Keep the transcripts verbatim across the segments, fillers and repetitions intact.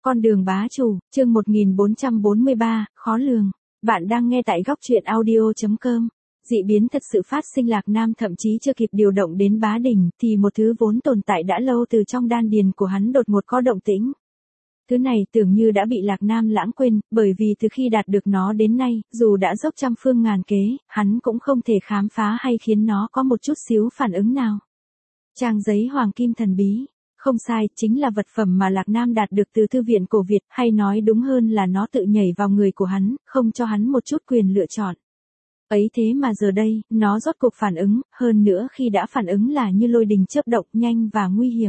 Con đường bá chủ, chương một nghìn bốn trăm bốn mươi ba, khó lường. Bạn đang nghe tại góc truyện audio chấm com. Dị biến thật sự phát sinh. Lạc Nam thậm chí chưa kịp điều động đến bá đỉnh, thì một thứ vốn tồn tại đã lâu từ trong đan điền của hắn đột ngột có động tĩnh. Thứ này tưởng như đã bị Lạc Nam lãng quên, bởi vì từ khi đạt được nó đến nay, dù đã dốc trăm phương ngàn kế, hắn cũng không thể khám phá hay khiến nó có một chút xíu phản ứng nào. Trang giấy hoàng kim thần bí. Không sai, chính là vật phẩm mà Lạc Nam đạt được từ thư viện cổ Việt, hay nói đúng hơn là nó tự nhảy vào người của hắn, không cho hắn một chút quyền lựa chọn. Ấy thế mà giờ đây, nó rốt cuộc phản ứng, hơn nữa khi đã phản ứng là như lôi đình chớp động, nhanh và nguy hiểm.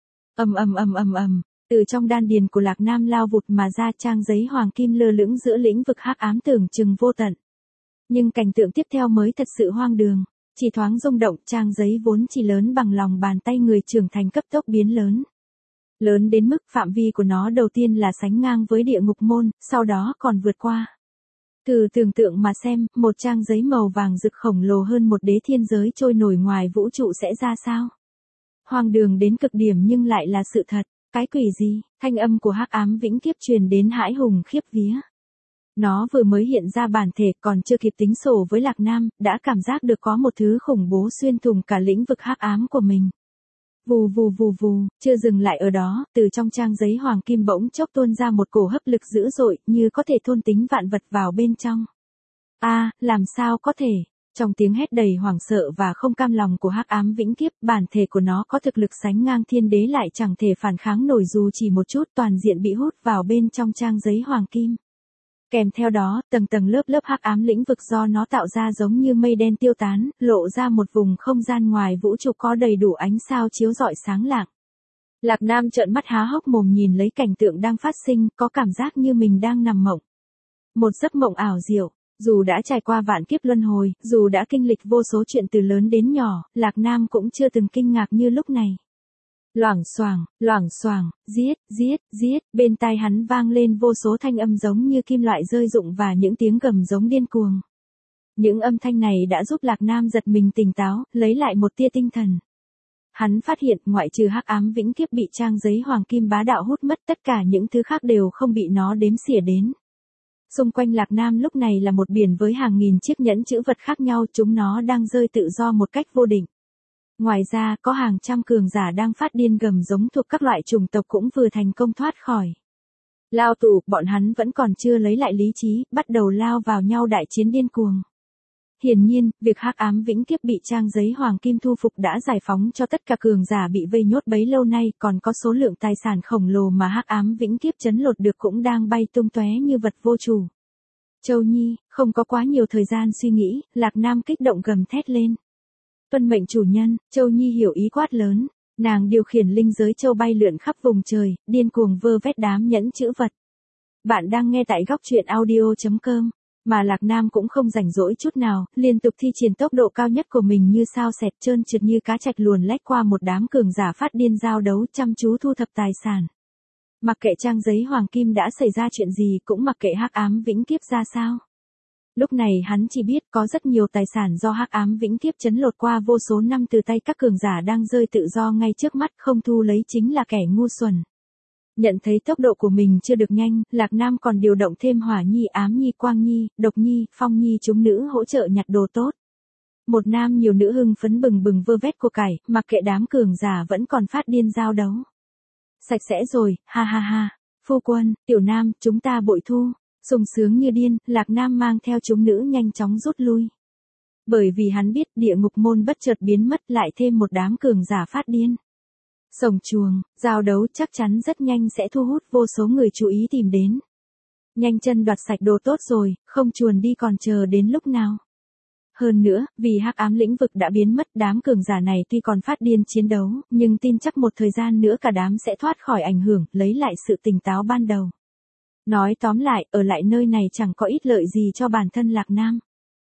Ầm ầm ầm ầm ầm, từ trong đan điền của Lạc Nam lao vụt mà ra trang giấy hoàng kim lơ lửng giữa lĩnh vực hắc ám tưởng chừng vô tận. Nhưng cảnh tượng tiếp theo mới thật sự hoang đường. Chỉ thoáng rung động, trang giấy vốn chỉ lớn bằng lòng bàn tay người trưởng thành cấp tốc biến lớn. Lớn đến mức phạm vi của nó đầu tiên là sánh ngang với địa ngục môn, sau đó còn vượt qua. Thử tưởng tượng mà xem, một trang giấy màu vàng rực khổng lồ hơn một đế thiên giới trôi nổi ngoài vũ trụ sẽ ra sao? Hoang đường đến cực điểm nhưng lại là sự thật. Cái quỷ gì? Thanh âm của hắc ám vĩnh kiếp truyền đến hãi hùng khiếp vía. Nó vừa mới hiện ra bản thể, còn chưa kịp tính sổ với Lạc Nam, đã cảm giác được có một thứ khủng bố xuyên thủng cả lĩnh vực hắc ám của mình. Vù vù vù vù, chưa dừng lại ở đó, từ trong trang giấy hoàng kim bỗng chốc tuôn ra một cổ hấp lực dữ dội, như có thể thôn tính vạn vật vào bên trong. A, à, làm sao có thể? Trong tiếng hét đầy hoảng sợ và không cam lòng của hắc ám vĩnh kiếp, bản thể của nó có thực lực sánh ngang thiên đế lại chẳng thể phản kháng nổi dù chỉ một chút, toàn diện bị hút vào bên trong trang giấy hoàng kim. Kèm theo đó, tầng tầng lớp lớp hắc ám lĩnh vực do nó tạo ra giống như mây đen tiêu tán, lộ ra một vùng không gian ngoài vũ trụ có đầy đủ ánh sao chiếu rọi sáng lạng. Lạc Nam trợn mắt há hốc mồm nhìn lấy cảnh tượng đang phát sinh, có cảm giác như mình đang nằm mộng. Một giấc mộng ảo diệu. Dù đã trải qua vạn kiếp luân hồi, dù đã kinh lịch vô số chuyện từ lớn đến nhỏ, Lạc Nam cũng chưa từng kinh ngạc như lúc này. Loảng xoảng, loảng xoảng, giết, giết, giết, bên tai hắn vang lên vô số thanh âm giống như kim loại rơi rụng và những tiếng gầm giống điên cuồng. Những âm thanh này đã giúp Lạc Nam giật mình tỉnh táo, lấy lại một tia tinh thần. Hắn phát hiện ngoại trừ hắc ám vĩnh kiếp bị trang giấy hoàng kim bá đạo hút mất, tất cả những thứ khác đều không bị nó đếm xỉa đến. Xung quanh Lạc Nam lúc này là một biển với hàng nghìn chiếc nhẫn chữ vật khác nhau, chúng nó đang rơi tự do một cách vô định. Ngoài ra, có hàng trăm cường giả đang phát điên gầm giống thuộc các loại chủng tộc cũng vừa thành công thoát khỏi. Lao tù, bọn hắn vẫn còn chưa lấy lại lý trí, bắt đầu lao vào nhau đại chiến điên cuồng. Hiển nhiên, việc hắc ám vĩnh kiếp bị trang giấy hoàng kim thu phục đã giải phóng cho tất cả cường giả bị vây nhốt bấy lâu nay, còn có số lượng tài sản khổng lồ mà hắc ám vĩnh kiếp trấn lột được cũng đang bay tung tóe như vật vô chủ. Châu Nhi, không có quá nhiều thời gian suy nghĩ, Lạc Nam kích động gầm thét lên. Tuân mệnh chủ nhân, Châu Nhi hiểu ý quát lớn, nàng điều khiển linh giới châu bay lượn khắp vùng trời, điên cuồng vơ vét đám nhẫn chữ vật. Bạn đang nghe tại góc truyện audio chấm com. Mà Lạc Nam cũng không rảnh rỗi chút nào, liên tục thi triển tốc độ cao nhất của mình như sao xẹt trơn trượt như cá trạch luồn lách qua một đám cường giả phát điên giao đấu, chăm chú thu thập tài sản. Mặc kệ trang giấy hoàng kim đã xảy ra chuyện gì, cũng mặc kệ hắc ám vĩnh kiếp ra sao. Lúc này hắn chỉ biết có rất nhiều tài sản do hắc ám vĩnh kiếp trấn lột qua vô số năm từ tay các cường giả đang rơi tự do ngay trước mắt, không thu lấy chính là kẻ ngu xuẩn. Nhận thấy tốc độ của mình chưa được nhanh, Lạc Nam còn điều động thêm Hỏa Nhi, Ám Nhi, Quang Nhi, Độc Nhi, Phong Nhi chúng nữ hỗ trợ nhặt đồ tốt. Một nam nhiều nữ hưng phấn bừng bừng vơ vét của cải, mặc kệ đám cường giả vẫn còn phát điên giao đấu. Sạch sẽ rồi, ha ha ha. Phu quân, tiểu nam, chúng ta bội thu. Sung sướng như điên, Lạc Nam mang theo chúng nữ nhanh chóng rút lui. Bởi vì hắn biết địa ngục môn bất chợt biến mất, lại thêm một đám cường giả phát điên. Sổng chuồng, giao đấu chắc chắn rất nhanh sẽ thu hút vô số người chú ý tìm đến. Nhanh chân đoạt sạch đồ tốt rồi, không chuồn đi còn chờ đến lúc nào. Hơn nữa, vì hắc ám lĩnh vực đã biến mất, đám cường giả này tuy còn phát điên chiến đấu, nhưng tin chắc một thời gian nữa cả đám sẽ thoát khỏi ảnh hưởng, lấy lại sự tỉnh táo ban đầu. Nói tóm lại, ở lại nơi này chẳng có ích lợi gì cho bản thân Lạc Nam.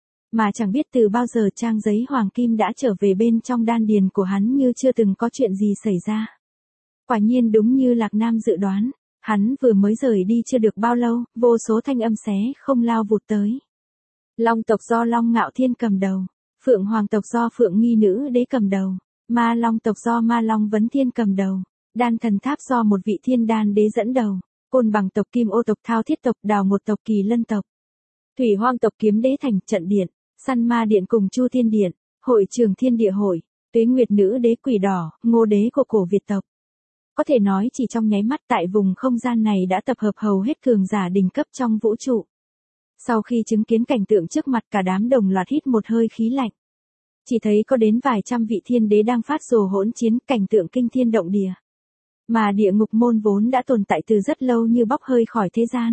Mà chẳng biết từ bao giờ trang giấy hoàng kim đã trở về bên trong đan điền của hắn như chưa từng có chuyện gì xảy ra. Quả nhiên đúng như Lạc Nam dự đoán, hắn vừa mới rời đi chưa được bao lâu, vô số thanh âm xé không lao vụt tới. Long tộc do Long Ngạo Thiên cầm đầu, Phượng Hoàng tộc do Phượng Nghi Nữ Đế cầm đầu, Ma Long tộc do Ma Long Vấn Thiên cầm đầu, Đan Thần Tháp do một vị thiên đan đế dẫn đầu. Côn Bằng tộc, Kim Ô tộc, Thao Thiết tộc, Đào Một tộc, Kỳ Lân tộc. Thủy Hoang tộc, Kiếm Đế Thành, Trận Điện, Săn Ma Điện cùng Chu Thiên Điện, Hội Trường Thiên Địa Hội, Tuế Nguyệt Nữ Đế Quỷ Đỏ, Ngô Đế của cổ Việt tộc. Có thể nói chỉ trong nháy mắt tại vùng không gian này đã tập hợp hầu hết cường giả đỉnh cấp trong vũ trụ. Sau khi chứng kiến cảnh tượng trước mặt, cả đám đồng loạt hít một hơi khí lạnh. Chỉ thấy có đến vài trăm vị thiên đế đang phát rồ hỗn chiến, cảnh tượng kinh thiên động địa. Mà địa ngục môn vốn đã tồn tại từ rất lâu như bốc hơi khỏi thế gian.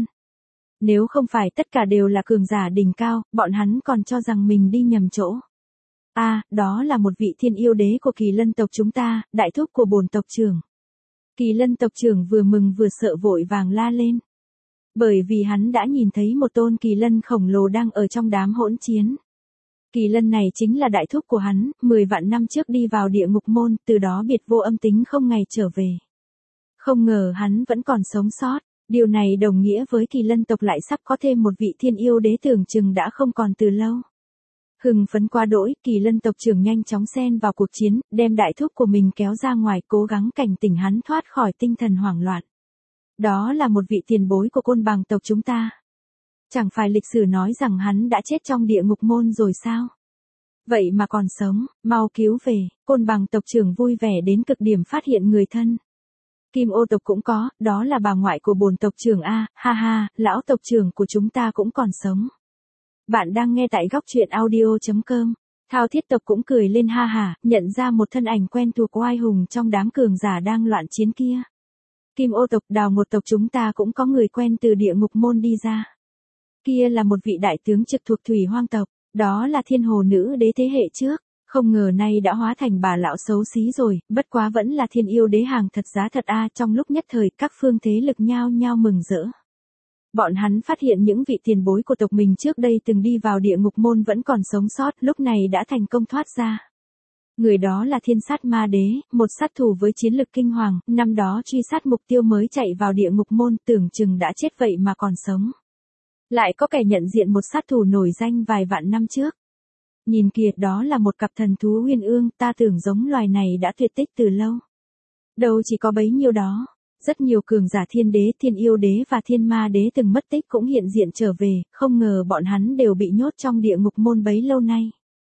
Nếu không phải tất cả đều là cường giả đỉnh cao, bọn hắn còn cho rằng mình đi nhầm chỗ. A, à, đó là một vị thiên yêu đế của Kỳ Lân tộc chúng ta, đại thúc của bổn tộc trưởng. Kỳ Lân tộc trưởng vừa mừng vừa sợ vội vàng la lên. Bởi vì hắn đã nhìn thấy một tôn kỳ lân khổng lồ đang ở trong đám hỗn chiến. Kỳ lân này chính là đại thúc của hắn, mười vạn năm trước đi vào địa ngục môn, từ đó biệt vô âm tính không ngày trở về. Không ngờ hắn vẫn còn sống sót, điều này đồng nghĩa với Kỳ Lân tộc lại sắp có thêm một vị thiên yêu đế tưởng chừng đã không còn từ lâu. Hừng phấn quá đỗi, Kỳ Lân tộc trưởng nhanh chóng xen vào cuộc chiến, đem đại thúc của mình kéo ra ngoài, cố gắng cảnh tỉnh hắn thoát khỏi tinh thần hoảng loạn. Đó là một vị tiền bối của Côn Bằng tộc chúng ta. Chẳng phải lịch sử nói rằng hắn đã chết trong địa ngục môn rồi sao? Vậy mà còn sống, mau cứu về. Côn Bằng tộc trưởng vui vẻ đến cực điểm phát hiện người thân. Kim Ô tộc cũng có, đó là bà ngoại của bổn tộc trưởng a, ha ha, lão tộc trưởng của chúng ta cũng còn sống. Bạn đang nghe tại góc truyện audio chấm com. Thao Thiết tộc cũng cười lên ha hả, nhận ra một thân ảnh quen thuộc oai hùng trong đám cường giả đang loạn chiến kia. Kim Ô tộc, Đào Một tộc chúng ta cũng có người quen từ địa ngục môn đi ra. Kia là một vị đại tướng trực thuộc Thủy Hoang tộc, đó là thiên hồ nữ đế thế hệ trước, không ngờ nay đã hóa thành bà lão xấu xí rồi, bất quá vẫn là thiên yêu đế hàng thật giá thật a. Trong lúc nhất thời các phương thế lực nhao nhao mừng rỡ. Bọn hắn phát hiện những vị tiền bối của tộc mình trước đây từng đi vào địa ngục môn vẫn còn sống sót, lúc này đã thành công thoát ra. Người đó là Thiên Sát Ma Đế, một sát thủ với chiến lực kinh hoàng, năm đó truy sát mục tiêu mới chạy vào địa ngục môn, tưởng chừng đã chết vậy mà còn sống. Lại có kẻ nhận diện một sát thủ nổi danh vài vạn năm trước. Nhìn kìa, đó là một cặp thần thú uyên ương, ta tưởng giống loài này đã tuyệt tích từ lâu. Đâu chỉ có bấy nhiêu đó. Rất nhiều cường giả thiên đế, thiên yêu đế và thiên ma đế từng mất tích cũng hiện diện trở về, không ngờ bọn hắn đều bị nhốt trong địa ngục môn bấy lâu nay.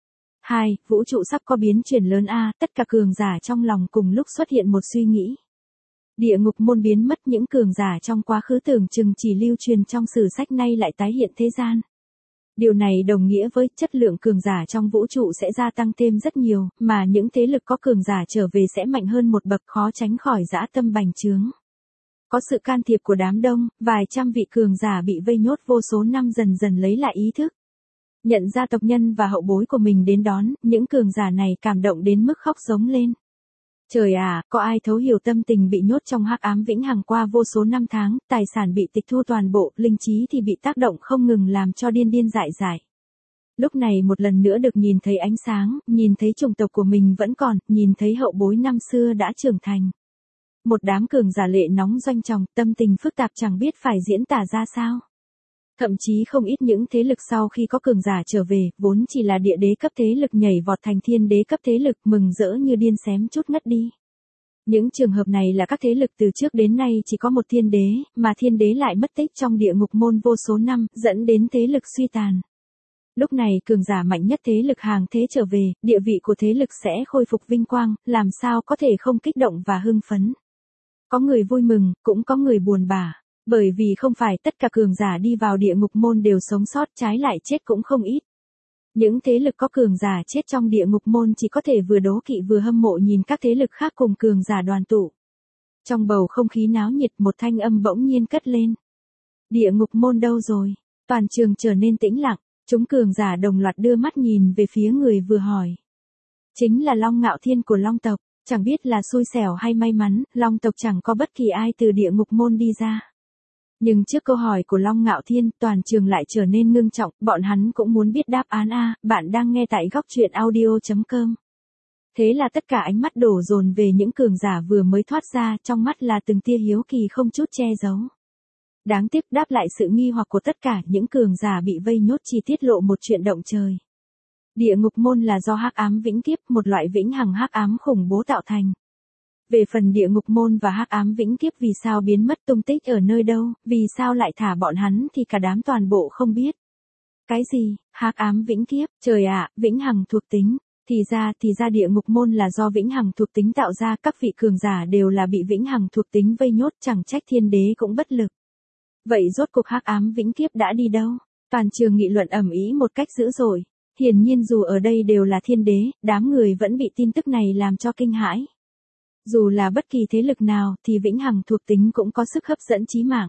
Hai, vũ trụ sắp có biến chuyển lớn a, tất cả cường giả trong lòng cùng lúc xuất hiện một suy nghĩ. Địa ngục môn biến mất, những cường giả trong quá khứ tưởng chừng chỉ lưu truyền trong sử sách nay lại tái hiện thế gian. Điều này đồng nghĩa với chất lượng cường giả trong vũ trụ sẽ gia tăng thêm rất nhiều, mà những thế lực có cường giả trở về sẽ mạnh hơn một bậc, khó tránh khỏi dã tâm bành trướng. Có sự can thiệp của đám đông, vài trăm vị cường giả bị vây nhốt vô số năm dần dần lấy lại ý thức. Nhận ra tộc nhân và hậu bối của mình đến đón, những cường giả này cảm động đến mức khóc giống lên. Trời à, có ai thấu hiểu tâm tình bị nhốt trong hắc ám vĩnh hằng qua vô số năm tháng, tài sản bị tịch thu toàn bộ, linh trí thì bị tác động không ngừng làm cho điên điên dại dại. Lúc này một lần nữa được nhìn thấy ánh sáng, nhìn thấy chủng tộc của mình vẫn còn, nhìn thấy hậu bối năm xưa đã trưởng thành. Một đám cường giả lệ nóng doanh trọng, tâm tình phức tạp chẳng biết phải diễn tả ra sao. Thậm chí không ít những thế lực sau khi có cường giả trở về, vốn chỉ là địa đế cấp thế lực nhảy vọt thành thiên đế cấp thế lực, mừng rỡ như điên xém chút ngất đi. Những trường hợp này là các thế lực từ trước đến nay chỉ có một thiên đế, mà thiên đế lại mất tích trong địa ngục môn vô số năm, dẫn đến thế lực suy tàn. Lúc này cường giả mạnh nhất thế lực hàng thế trở về, địa vị của thế lực sẽ khôi phục vinh quang, làm sao có thể không kích động và hưng phấn. Có người vui mừng, cũng có người buồn bã. Bởi vì không phải tất cả cường giả đi vào địa ngục môn đều sống sót, trái lại chết cũng không ít. Những thế lực có cường giả chết trong địa ngục môn chỉ có thể vừa đố kỵ vừa hâm mộ nhìn các thế lực khác cùng cường giả đoàn tụ. Trong bầu không khí náo nhiệt, một thanh âm bỗng nhiên cất lên. Địa ngục môn đâu rồi? Toàn trường trở nên tĩnh lặng, chúng cường giả đồng loạt đưa mắt nhìn về phía người vừa hỏi. Chính là Long Ngạo Thiên của Long tộc, chẳng biết là xui xẻo hay may mắn, Long tộc chẳng có bất kỳ ai từ địa ngục môn đi ra. Nhưng trước câu hỏi của Long Ngạo Thiên, toàn trường lại trở nên ngưng trọng, bọn hắn cũng muốn biết đáp án a. Bạn đang nghe tại góc truyện audio chấm com. Thế là tất cả ánh mắt đổ dồn về những cường giả vừa mới thoát ra, trong mắt là từng tia hiếu kỳ không chút che giấu. Đáng tiếc đáp lại sự nghi hoặc của tất cả những cường giả bị vây nhốt chỉ tiết lộ một chuyện động trời. Địa ngục môn là do hắc ám vĩnh kiếp, một loại vĩnh hằng hắc ám khủng bố tạo thành. Về phần địa ngục môn và hắc ám vĩnh kiếp vì sao biến mất tung tích ở nơi đâu, vì sao lại thả bọn hắn thì cả đám toàn bộ không biết. Cái gì, hắc ám vĩnh kiếp, trời ạ, vĩnh hằng thuộc tính. Thì ra, thì ra địa ngục môn là do vĩnh hằng thuộc tính tạo ra, các vị cường giả đều là bị vĩnh hằng thuộc tính vây nhốt, chẳng trách thiên đế cũng bất lực. Vậy rốt cuộc hắc ám vĩnh kiếp đã đi đâu? Toàn trường nghị luận ầm ĩ một cách dữ dội. Hiển nhiên dù ở đây đều là thiên đế, đám người vẫn bị tin tức này làm cho kinh hãi. Dù là bất kỳ thế lực nào thì vĩnh hằng thuộc tính cũng có sức hấp dẫn chí mạng.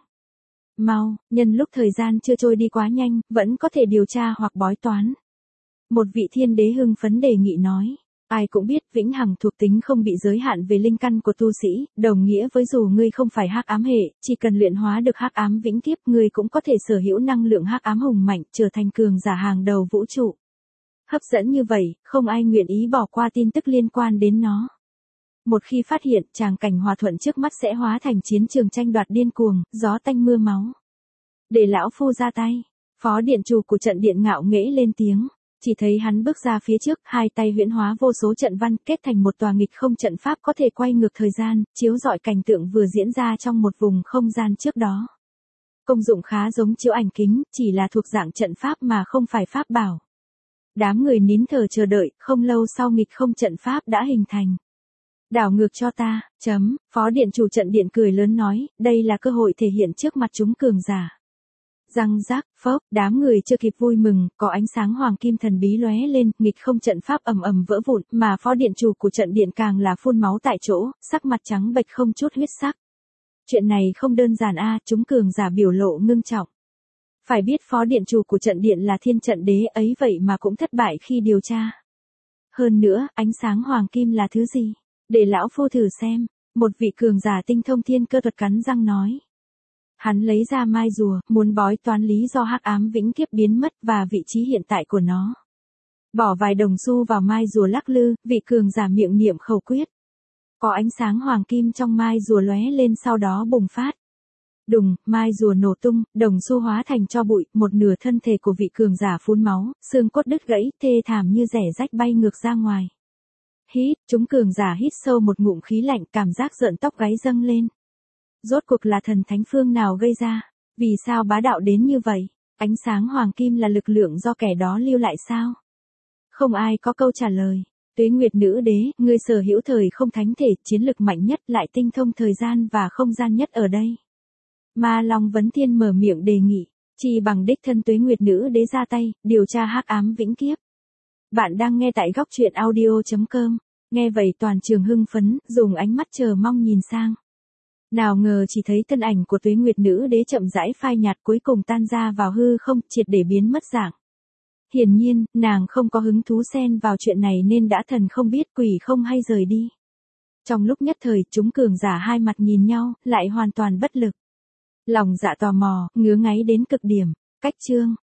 Mau, nhân lúc thời gian chưa trôi đi quá nhanh, vẫn có thể điều tra hoặc bói toán. Một vị thiên đế hưng phấn đề nghị nói. Ai cũng biết vĩnh hằng thuộc tính không bị giới hạn về linh căn của tu sĩ, đồng nghĩa với dù ngươi không phải hắc ám hệ, chỉ cần luyện hóa được hắc ám vĩnh kiếp, ngươi cũng có thể sở hữu năng lượng hắc ám hùng mạnh, trở thành cường giả hàng đầu vũ trụ. Hấp dẫn như vậy, không ai nguyện ý bỏ qua tin tức liên quan đến nó. Một khi phát hiện, tràng cảnh hòa thuận trước mắt sẽ hóa thành chiến trường tranh đoạt điên cuồng, gió tanh mưa máu. Để lão phu ra tay, phó điện chủ của trận điện ngạo nghễ lên tiếng. Chỉ thấy hắn bước ra phía trước, hai tay huyễn hóa vô số trận văn, kết thành một tòa nghịch không trận pháp có thể quay ngược thời gian, chiếu rọi cảnh tượng vừa diễn ra trong một vùng không gian trước đó. Công dụng khá giống chiếu ảnh kính, chỉ là thuộc dạng trận pháp mà không phải pháp bảo. Đám người nín thở chờ đợi, không lâu sau nghịch không trận pháp đã hình thành. Đảo ngược cho ta, chấm, phó điện chủ trận điện cười lớn nói, đây là cơ hội thể hiện trước mặt chúng cường giả. Răng rác, phốc, đám người chưa kịp vui mừng, có ánh sáng hoàng kim thần bí lóe lên, nghịch không trận pháp ầm ầm vỡ vụn, mà phó điện chủ của trận điện càng là phun máu tại chỗ, sắc mặt trắng bệch không chút huyết sắc. Chuyện này không đơn giản a, chúng cường giả biểu lộ ngưng trọng. Phải biết phó điện chủ của trận điện là thiên trận đế ấy vậy mà cũng thất bại khi điều tra. Hơn nữa, ánh sáng hoàng kim là thứ gì? Để lão phu thử xem, một vị cường giả tinh thông thiên cơ thuật cắn răng nói. Hắn lấy ra mai rùa, muốn bói toán lý do hắc ám vĩnh kiếp biến mất và vị trí hiện tại của nó. Bỏ vài đồng xu vào mai rùa lắc lư, vị cường giả miệng niệm khẩu quyết. Có ánh sáng hoàng kim trong mai rùa lóe lên sau đó bùng phát. Đùng, mai rùa nổ tung, đồng xu hóa thành tro bụi, một nửa thân thể của vị cường giả phun máu, xương cốt đứt gãy, thê thảm như rẻ rách bay ngược ra ngoài. Hít, chúng cường giả hít sâu một ngụm khí lạnh, cảm giác rợn tóc gáy dâng lên. Rốt cuộc là thần thánh phương nào gây ra? Vì sao bá đạo đến như vậy? Ánh sáng hoàng kim là lực lượng do kẻ đó lưu lại sao? Không ai có câu trả lời. Tuế Nguyệt Nữ Đế, ngươi sở hữu thời không thánh thể, chiến lực mạnh nhất lại tinh thông thời gian và không gian nhất ở đây. Ma Long Vấn Thiên mở miệng đề nghị, chỉ bằng đích thân Tuế Nguyệt Nữ Đế ra tay, điều tra hắc ám vĩnh kiếp. Bạn đang nghe tại góc truyện audio chấm com. Nghe vậy toàn trường hưng phấn, dùng ánh mắt chờ mong nhìn sang. Nào ngờ chỉ thấy thân ảnh của Tuế Nguyệt Nữ Đế chậm rãi phai nhạt cuối cùng tan ra vào hư không, triệt để biến mất dạng. Hiển nhiên, nàng không có hứng thú xen vào chuyện này nên đã thần không biết quỷ không hay rời đi. Trong lúc nhất thời, chúng cường giả hai mặt nhìn nhau, lại hoàn toàn bất lực. Lòng dạ tò mò, ngứa ngáy đến cực điểm. Cách chương.